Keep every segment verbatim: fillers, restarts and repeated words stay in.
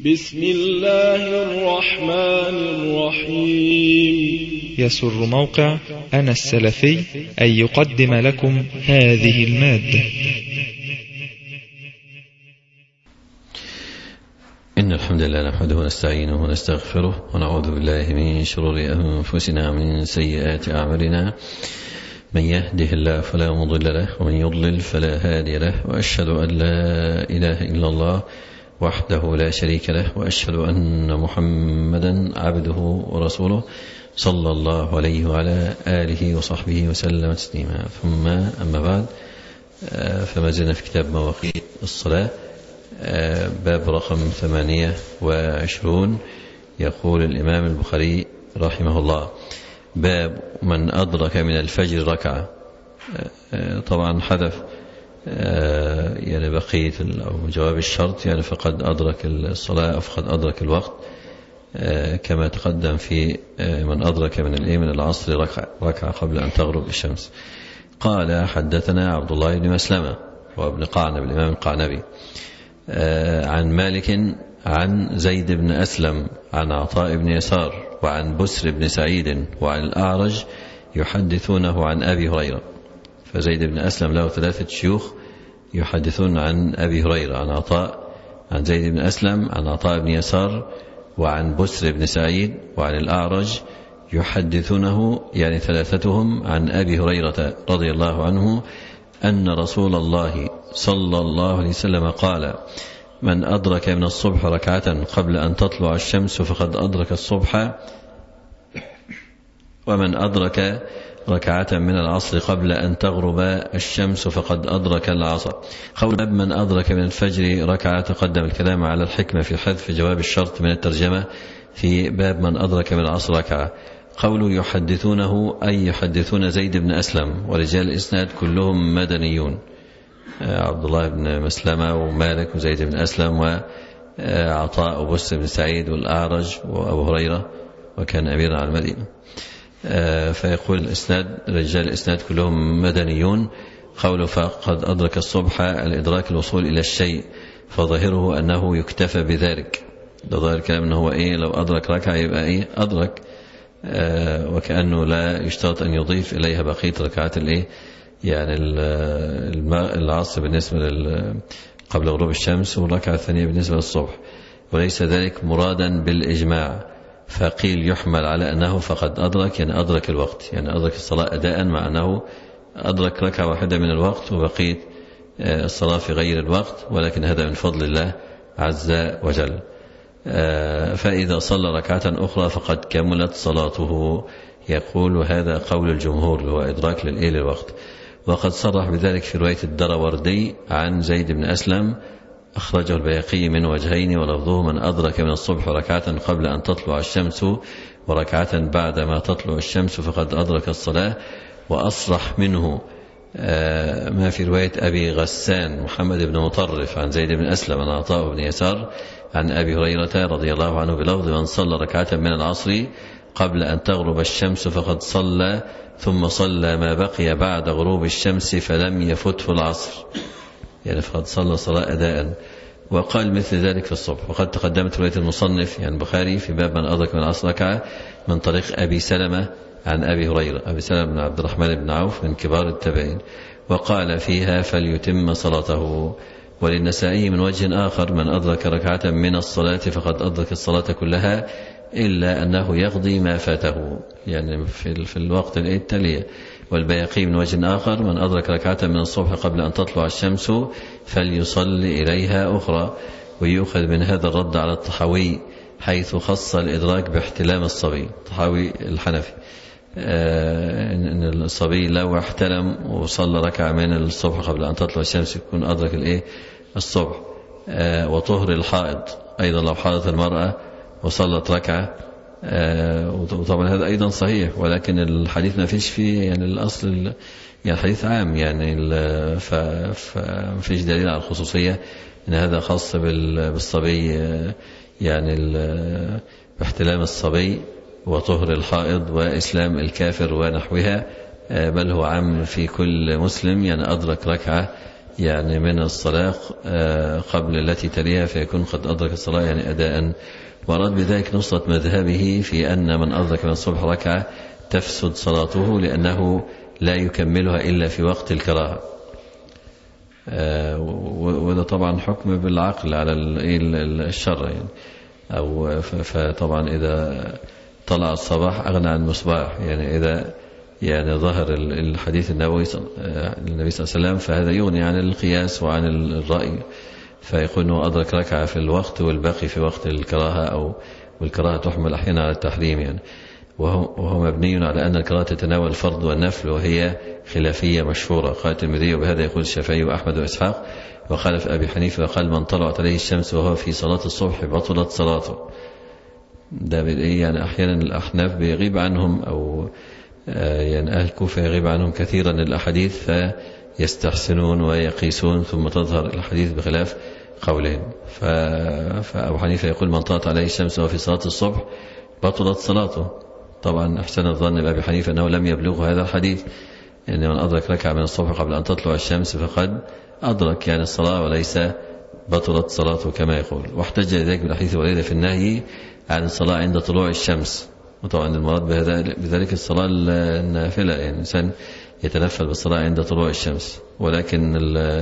بسم الله الرحمن الرحيم. يسر موقع أنا السلفي أن يقدم لكم هذه المادة. إن الحمد لله نحمده ونستعينه ونستغفره ونعوذ بالله من شرور أنفسنا ومن سيئات أعمالنا. من يهده الله فلا مضل له ومن يضلل فلا هادي له، وأشهد أن لا إله إلا الله وحده لا شريك له، وأشهد أن محمدا عبده ورسوله صلى الله عليه وعلى آله وصحبه وسلم تسليما. ثم أما بعد، فما زلنا في كتاب مواقيت الصلاة، باب رقم ثمانية وعشرون. يقول الإمام البخاري رحمه الله: باب من أدرك من الفجر ركعة. طبعا حذف يعني بقية أو جواب الشرط، يعني فقد أدرك الصلاة أو فقد أدرك الوقت، كما تقدم في من أدرك من الإيه من العصر ركعة, ركعة قبل أن تغرب الشمس. قال: حدثنا عبد الله بن مسلمة وابن قعنب الإمام القعنبي عن مالك عن زيد بن أسلم عن عطاء بن يسار وعن بسر بن سعيد وعن الأعرج يحدثونه عن أبي هريرة. فزيد بن أسلم له ثلاثة شيوخ يحدثون عن أبي هريرة، عن عطاء عن زيد بن أسلم عن عطاء بن يسار وعن بسر بن سعيد وعن الأعرج يحدثونه، يعني ثلاثتهم، عن أبي هريرة رضي الله عنه أن رسول الله صلى الله عليه وسلم قال: من أدرك من الصبح ركعة قبل أن تطلع الشمس فقد أدرك الصبح، ومن أدرك ركعة من العصر قبل أن تغرب الشمس فقد أدرك العصر. قول باب من أدرك من الفجر ركعة، تقدم الكلام على الحكمة في حذف جواب الشرط من الترجمة في باب من أدرك من العصر ركعة. قول يحدثونه أي يحدثون زيد بن أسلم، ورجال الإسناد كلهم مدنيون: عبد الله بن مسلمة ومالك وزيد بن أسلم وعطاء وبسر بن سعيد والأعرج وأبو هريرة، وكان أميرا على المدينة. فيقول الإسناد رجال الإسناد كلهم مدنيون. قوله فقد أدرك الصبح الإدراك الوصول إلى الشيء، فظاهره أنه يكتفى بذلك. ده ظاهر الكلام أنه هو إيه، لو أدرك ركعة يبقى إيه أدرك، آه وكأنه لا يشترط أن يضيف إليها بقية ركعات الإيه، يعني العصر بالنسبة قبل غروب الشمس، والركعة الثانية بالنسبة للصبح، وليس ذلك مرادا بالإجماع. فقيل يحمل على أنه فقد أدرك، يعني أدرك الوقت، يعني أدرك الصلاة أداء، مع أنه أدرك ركعة واحدة من الوقت وبقيت الصلاة في غير الوقت، ولكن هذا من فضل الله عز وجل. فإذا صلى ركعة أخرى فقد كملت صلاته. يقول هذا قول الجمهور، هو إدراك للإيه للوقت. وقد صرح بذلك في رواية الدروردي عن زيد بن أسلم، أخرجه البيهقي من وجهين، ولفظه من أدرك من الصبح ركعة قبل أن تطلع الشمس وركعة بعد ما تطلع الشمس فقد أدرك الصلاة. وأصرح منه ما في رواية أبي غسان محمد بن مطرف عن زيد بن أسلم عن عطاء بن يسار عن أبي هريرة رضي الله عنه بلفظ من صلى ركعة من العصر قبل أن تغرب الشمس فقد صلى، ثم صلى ما بقي بعد غروب الشمس فلم يفته العصر، يعني فقد صلى صلاة أداء. وقال مثل ذلك في الصبح. وقد تقدمت رواية المصنف يعني البخاري في باب من أدرك من العصر ركعة من طريق أبي سلمة عن أبي هريرة، أبي سلمة بن عبد الرحمن بن عوف من كبار التابعين، وقال فيها فليتم صلاته. وللنسائي من وجه آخر من أدرك ركعة من الصلاة فقد أدرك الصلاة كلها إلا أنه يقضي ما فاته، يعني في, في الوقت التالي. والبيهقي من وجه آخر من أدرك ركعة من الصبح قبل أن تطلع الشمس فليصلي إليها أخرى. ويؤخذ من هذا الرد على الطحاوي حيث خص الإدراك باحتلام الصبي، الطحاوي الحنفي، إن الصبي لو احتلم وصلى ركعة من الصبح قبل أن تطلع الشمس يكون أدرك الإيه الصبح. وطهر الحائض أيضا، لو حاضت المرأة وصلت ركعة، وطبعا هذا أيضا صحيح، ولكن الحديث ما فيش فيه يعني الأصل، يعني الحديث عام، يعني فما فيش دليل على الخصوصية إن هذا خاص بالصبي، يعني باحتلام الصبي وطهر الحائض وإسلام الكافر ونحوها، بل هو عام في كل مسلم، يعني أدرك ركعة يعني من الصلاة قبل التي تليها فيكون قد أدرك الصلاة يعني أداء. وأراد بذلك نصرة مذهبه في أن من أدرك من الصبح ركعة تفسد صلاته لأنه لا يكملها إلا في وقت الكراهة. وده طبعا حكم بالعقل على الشر يعني. أو فطبعا إذا طلع الصباح أغنى عن المصباح، يعني إذا يعني ظهر الحديث النبوي النبي صلى الله عليه وسلم فهذا يغني عن القياس وعن الرأي، فيقول أنه أدرك ركعة في الوقت والباقي في وقت الكراهة، أو والكراهة تحمل أحيانا على التحريم يعني. وهو مبني على أن الكراهة تتناول الفرض والنفل، وهي خلافية مشهورة. قال الترمذي وبهذا يقول الشافعي وأحمد وإسحاق، وخالف أبي حنيفة وقال من طلعت عليه الشمس وهو في صلاة الصبح بطلت صلاته. ده يعني أحيانا الأحناف بيغيب عنهم، أو يعني أهل الكوفة يغيب عنهم كثيرا الأحاديث فيستحسنون ويقيسون، ثم تظهر الحديث بخلاف قولهم. فأبو حنيفة يقول من طلعت عليه الشمس وهو في صلاة الصبح بطلت صلاته. طبعا أحسن الظن بأبي حنيفة أنه لم يبلغه هذا الحديث، إن يعني من أدرك ركعة من الصبح قبل أن تطلع الشمس فقد أدرك يعني الصلاة وليس بطلت صلاته كما يقول. واحتج ذلك بالحديث الوريد في النهي عن الصلاة عند طلوع الشمس. وطبعا المراد بذلك الصلاة النافلة، يعني الإنسان يتنفل بالصلاة عند طلوع الشمس، ولكن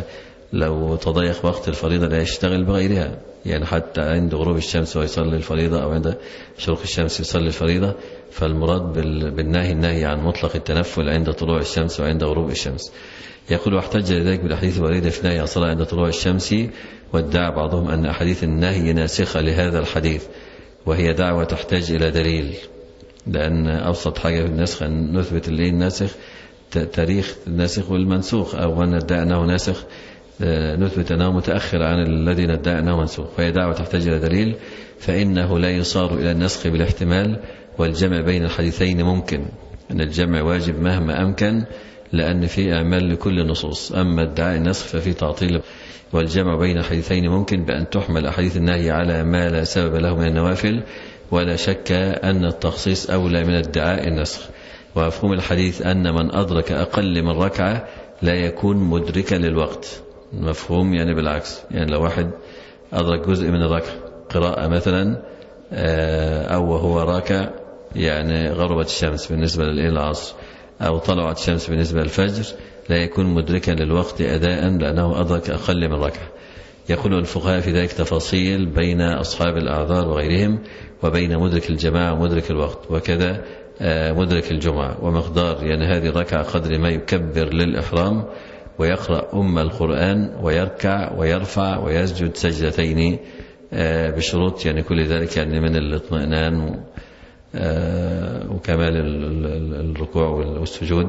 لو تضيق وقت الفريضة لا يشتغل بغيرها، يعني حتى عند غروب الشمس ويصلي الفريضة، أو عند شروق الشمس يصلي الفريضة. فالمراد بالنهي النهي عن مطلق التنفل عند طلوع الشمس وعند غروب الشمس. يقول واحتج لذلك بالأحاديث الواردة في النهي عن الصلاة عند طلوع الشمس، وادعى بعضهم أن أحاديث النهي ناسخة لهذا الحديث، وهي دعوة تحتاج إلى دليل، لأن أبسط حاجة في النسخ أن نثبت اللي الناسخ تاريخ الناسخ والمنسوخ، أو من ندعي أنه ناسخ نثبت أنه متأخر عن الذي ندعي أنه منسوخ. فهي دعوة تحتاج إلى دليل، فإنه لا يصار إلى النسخ بالاحتمال، والجمع بين الحديثين ممكن. أن الجمع واجب مهما أمكن، لأن في أعمال لكل النصوص. أما ادعاء النسخ ففي تعطيل. والجمع بين الحديثين ممكن بأن تحمل أحاديث النهي على ما لا سبب له من النوافل، ولا شك أن التخصيص أولى من ادعاء النسخ. ومفهوم الحديث أن من أدرك أقل من ركعة لا يكون مدركا للوقت. مفهوم يعني بالعكس، يعني لو واحد أدرك جزء من الركعة قراءة مثلا، أو وهو راكع يعني غربت الشمس بالنسبة للعصر، أو طلعت الشمس بالنسبة للفجر، لا يكون مدركا للوقت أداء لأنه أدرك أقل من ركعة. يقول الفقهاء في ذلك تفاصيل بين أصحاب الأعذار وغيرهم، وبين مدرك الجماعة ومدرك الوقت، وكذا مدرك الجمعة. ومقدار يعني هذه الركعة قدر ما يكبر للإحرام، ويقرأ أم القرآن، ويركع ويرفع ويسجد سجدتين بشروط يعني كل ذلك يعني من الاطمئنان وكمال الركوع والسجود،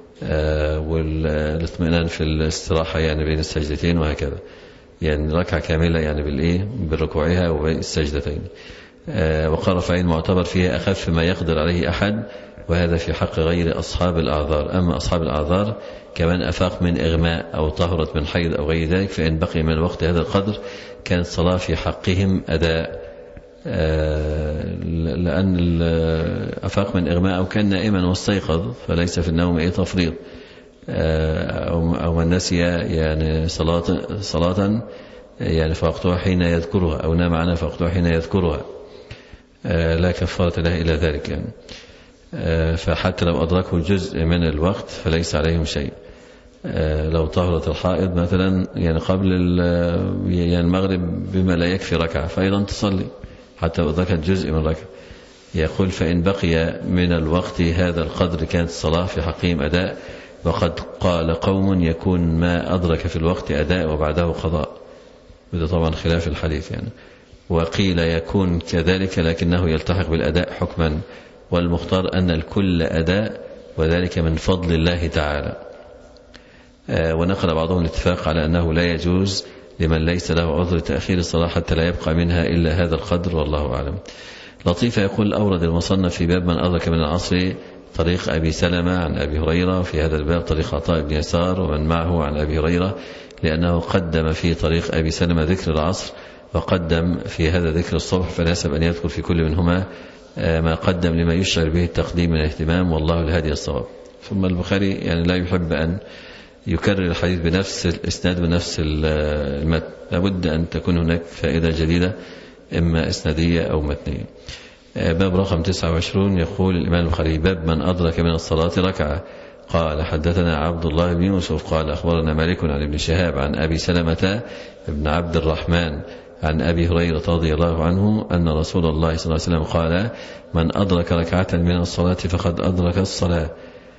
والاطمئنان في الاستراحة يعني بين السجدتين، وهكذا يعني ركعة كاملة يعني بالإيه بركوعها والسجدتين. وقال رفعين معتبر فيها أخف ما يقدر عليه أحد، وهذا في حق غير أصحاب الأعذار. أما أصحاب الأعذار كمان أفاق من إغماء أو طهرت من حيض أو غير ذلك، فإن بقي من الوقت هذا القدر كانت صلاة في حقهم أداء، لأن أفاق من إغماء أو كان نائما واستيقظ فليس في النوم أي تفريط، أو من نسي يعني صلاة صلاة يعني فوقتها حين يذكرها، أو نام عنها فوقتها حين يذكرها، لا كفارة له إلى ذلك يعني. فحتى لو أدركه جزء من الوقت فليس عليهم شيء. لو طهرت الحائض مثلا يعني قبل يعني المغرب بما لا يكفي ركعة، فأيضا تصلي حتى لو أدركت جزء من ركعة. يقول فإن بقي من الوقت هذا القدر كانت الصلاة في حقهم أداء. وقد قال قوم يكون ما أدرك في الوقت أداء وبعده قضاء، وده طبعا خلاف الحديث يعني. وقيل يكون كذلك لكنه يلتحق بالأداء حكما، والمختار أن الكل أداء، وذلك من فضل الله تعالى. ونقل بعضهم الاتفاق على أنه لا يجوز لمن ليس له عذر تأخير الصلاة حتى لا يبقى منها إلا هذا القدر، والله أعلم. لطيفة يقول أورد المصنف في باب من أدرك من العصر طريق أبي سلمة عن أبي هريرة، في هذا الباب طريق عطاء بن يسار ومن معه عن أبي هريرة، لأنه قدم في طريق أبي سلمة ذكر العصر، وقدم في هذا ذكر الصبح، فناسب أن يذكر في كل منهما ما قدم لما يشعر به التقديم من الاهتمام، والله الهادي الصواب. ثم البخاري يعني لا يحب أن يكرر الحديث بنفس الإسناد بنفس المتن، لابد أن تكون هناك فائدة جديدة إما إسنادية أو متنية. باب رقم تسعة وعشرين يقول الإمام البخاري: باب من أدرك من الصلاة ركعة. قال: حدثنا عبد الله بن يوسف قال: أخبرنا مالك عن ابن شهاب عن أبي سلمة بن عبد الرحمن عن أبي هريرة رضي الله عنه أن رسول الله صلى الله عليه وسلم قال: من أدرك ركعة من الصلاة فقد أدرك الصلاة.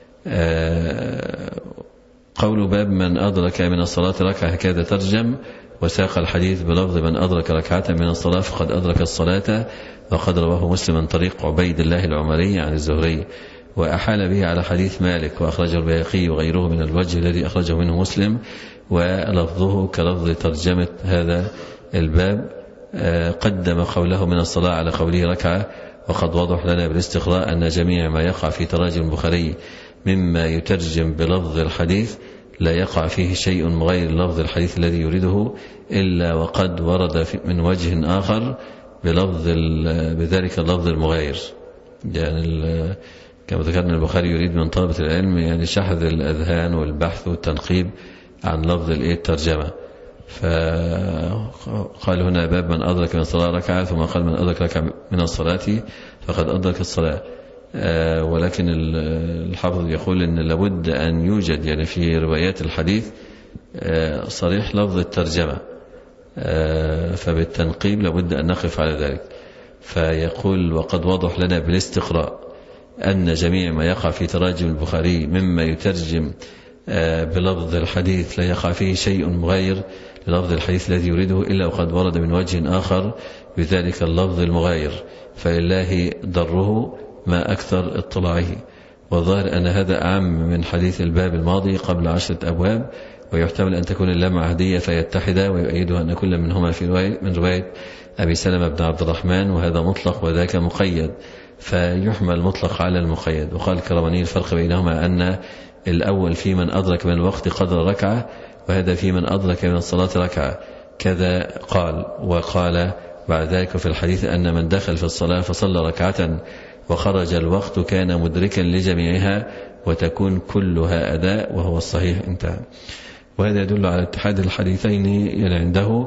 قول باب من أدرك من الصلاة ركعة هكذا ترجم، وساق الحديث بلفظ من أدرك ركعة من الصلاة فقد أدرك الصلاة، وقد رواه مسلم من طريق عبيد الله العمري عن الزهري، وأحال به على حديث مالك، وأخرجه البيهقي وغيره من الوجه الذي أخرجه منه مسلم، ولفظه كلفظ ترجمة هذا الباب. قدم قوله من الصلاة على قوله ركعة، وقد وضح لنا بالاستقراء أن جميع ما يقع في تراجم البخاري مما يترجم بلفظ الحديث لا يقع فيه شيء من غير لفظ الحديث الذي يريده، إلا وقد ورد من وجه آخر بلفظ بذلك اللفظ المغاير. يعني كما ذكرنا البخاري يريد من طلبة العلم يعني شحذ الأذهان والبحث والتنقيب عن لفظ الترجمة. فقال هنا باب من أدرك من الصلاة ركعة، ثم قال من أدرك ركعة من الصلاة فقد أدرك الصلاة. ولكن الحافظ يقول إن لابد أن يوجد يعني في روايات الحديث صريح لفظ الترجمة، فبالتنقيب لابد أن نقف على ذلك. فيقول: وقد وضح لنا بالاستقراء أن جميع ما يقع في تراجم البخاري مما يترجم بلفظ الحديث لا يقع فيه شيء مغاير للفظ الحديث الذي يريده، إلا وقد ورد من وجه آخر بذلك اللفظ المغاير، فلله ضره ما أكثر اطلاعه. والظاهر أن هذا أعم من حديث الباب الماضي قبل عشرة أبواب، ويحتمل أن تكون اللام عهدية فيتحدها، ويؤيدها أن كل منهما في رواية من رواية أبي سلمة بن عبد الرحمن، وهذا مطلق وذاك مقيد، فيحمل المطلق على المقيد. وقال الكرماني: الفرق بينهما أن الأول في من أدرك من الوقت قدر ركعة، وهذا في من أدرك من الصلاة ركعة كذا قال. وقال بعد ذلك في الحديث أن من دخل في الصلاة فصلى ركعة وخرج الوقت كان مدركا لجميعها وتكون كلها أداء، وهو الصحيح. انتهى. وهذا يدل على اتحاد الحديثين يعني عنده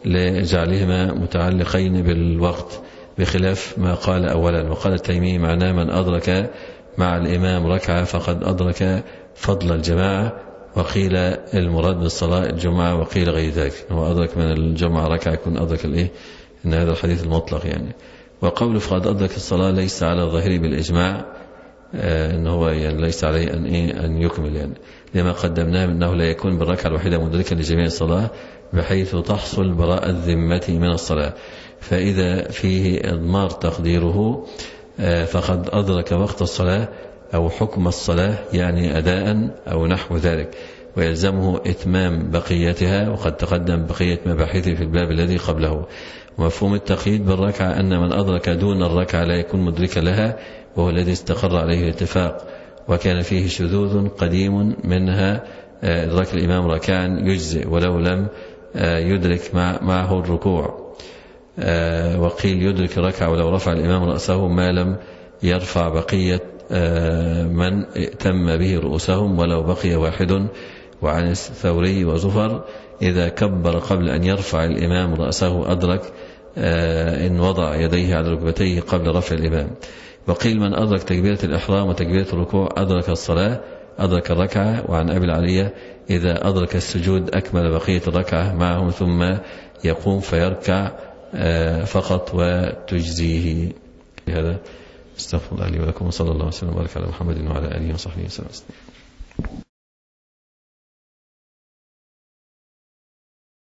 لجعلهما متعلقين بالوقت، بخلاف ما قال أولا. وقال التيمي: معناه من أدرك مع الإمام ركعة فقد أدرك فضل الجماعة، وقيل المراد بالصلاة الجمعة، وقيل غير ذلك، هو أدرك من الجمعة ركعة يكون أدرك الإيه، إن هذا الحديث المطلق يعني. وقول فقد أدرك الصلاة ليس على الظاهر بالإجماع، آه إن هو يعني ليس عليه أن إيه أن يكمل، يعني لما قدمناه أنه لا يكون بالركعة الوحيدة مدركا لجميع الصلاة، بحيث تحصل براءة الذمة من الصلاة. فإذا فيه إضمار تقديره آه فقد أدرك وقت الصلاة أو حكم الصلاة يعني أداء أو نحو ذلك، ويلزمه إتمام بقيتها، وقد تقدم بقية مباحثه في الباب الذي قبله. ومفهوم التقييد بالركعة أن من أدرك دون الركعة لا يكون مدركا لها، وهو الذي استقر عليه الاتفاق، وكان فيه شذوذ قديم، منها إدراك الإمام ركعا يجزئ ولو لم يدرك معه الركوع، وقيل يدرك الركعة ولو رفع الإمام رأسه ما لم يرفع بقية من ائتم به رؤوسهم ولو بقي واحد. وعن الثوري وزفر: إذا كبر قبل أن يرفع الإمام رأسه أدرك إن وضع يديه على ركبتيه قبل رفع الإمام. وقيل من أدرك تكبيرة الإحرام وتكبيرة الركوع أدرك الصلاة، أدرك الركعة. وعن أبي العلية: إذا أدرك السجود أكمل بقية الركعة معهم، ثم يقوم فيركع فقط وتجزيه. هذا استغفر الله لي ولكم، وصلى الله وسلم وبارك على محمد وعلى آله وصحبه وسلم.